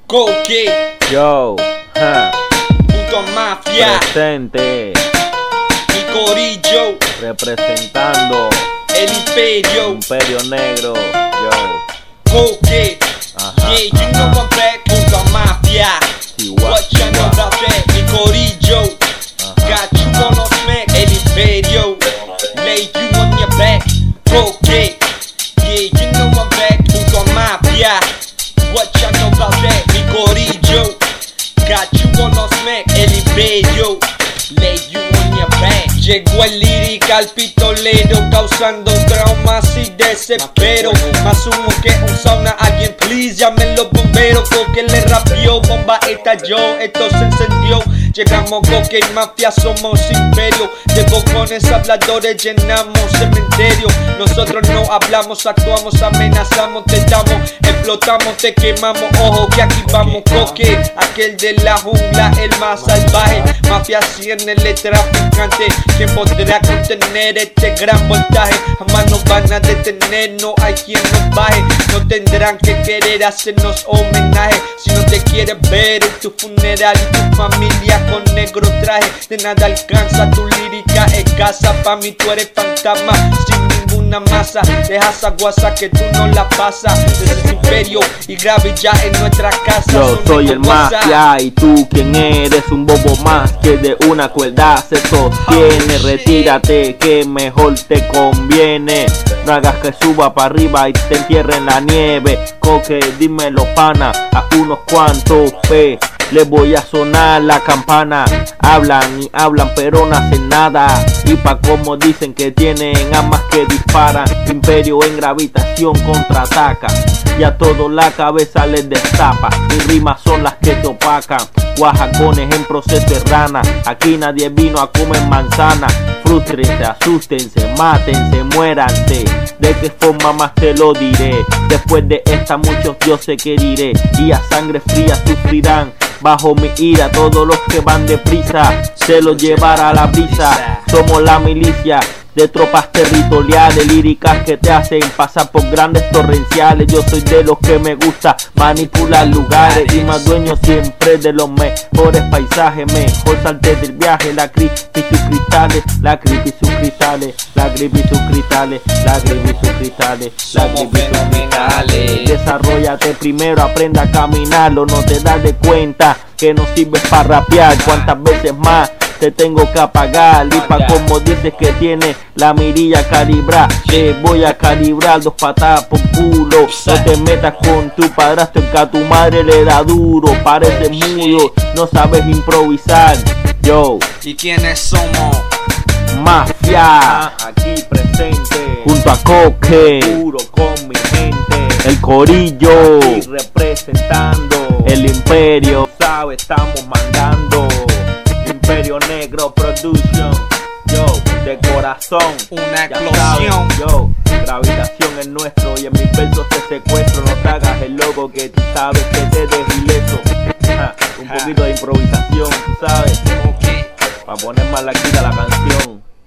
Coque, Yo, Puto Mafia, presente, mi corillo, representando el Imperio, Imperio Negro. Yo, Coque, ajá, yeah, you know I'm back, Puto Mafia. What you know about that, mi corillo, got you on los smack, el Imperio, lay you on your back, Coque, yeah, you know I'm back, Puto Mafia. What you know about that, mi corillo, got you on los smack, el Imperio, lay you on your back. Llegó el lyrical pistolero causando traumas y desespero. Más humo que un sauna, alguien please llamen los bomberos. Coque le rapió, bomba estalló, esto se encendió. Llegamos Coque y Mafia, somos imperio. De bocones habladores llenamos cementerio. Nosotros no hablamos, actuamos, amenazamos, te damos, explotamos, te quemamos. Ojo que aquí vamos, Coque, aquel de la jungla, el más salvaje. Mafia cierne, el traficante. ¿Quién podrá contener este gran voltaje? Jamás nos van a detener, no hay quien nos baje. No tendrán que querer hacernos homenaje. Si no te quieres ver en tu funeral y tu familia con negro traje, de nada alcanza tu lírica escasa. Pa' mí tú eres fantasma sin ninguna masa. Deja esa guasa que tú no la pasas. Desde el Imperio y Gravi ya en nuestra casa. yo soy el Mafia y tú quién eres, un bobo más que de una cuerda se sostiene. Retírate que mejor te conviene, no hagas que suba para arriba y te entierre en la nieve. Coque, dímelo pana, a unos cuantos les voy a sonar la campana. Hablan y hablan pero no hacen nada, y pa' como dicen que tienen armas que disparan. Imperio en gravitación contraataca y a todos la cabeza les destapa. Mis rimas son las que te opacan, guajacones en proceso de rana. Aquí nadie vino a comer manzana. Frústrense, asústense, mátense, muéranse. De qué forma más te lo diré. Después de esta muchos yo sé que diré, y a sangre fría sufrirán bajo mi ira todos los que van deprisa. Se los llevará la brisa. Somos la milicia de tropas territoriales, líricas que te hacen pasar por grandes torrenciales. Yo soy de los que me gusta manipular lugares y más dueño siempre de los mejores paisajes. Mejor salte del viaje, la crisis y sus cristales, la crisis y sus cristales, la crisis y sus cristales, la crisis y sus cristales, la crisis y sus cristales. Desarrollate primero, aprenda a caminarlo, no te das de cuenta que no sirves para rapear. Cuántas veces más te tengo que apagar, y pa' como dices que tiene la mirilla calibrar, te voy a calibrar 2 patadas por culo. No te metas con tu padrastro que a tu madre le da duro. Pareces mudo, no sabes improvisar. Yo, ¿y quiénes somos? Mafia, aquí presente, junto a Coque, puro con mi gente, el corillo, aquí representando el Imperio. Sabe, estamos mandando Imperio Negro Production. Yo, de corazón, Una ya explosión. sabes, yo, gravitación es nuestro y en mis versos te secuestro. No te hagas el loco que tú sabes que te dejo ileso. Un poquito de improvisación, tú sabes, Okay. para poner más la quita la canción.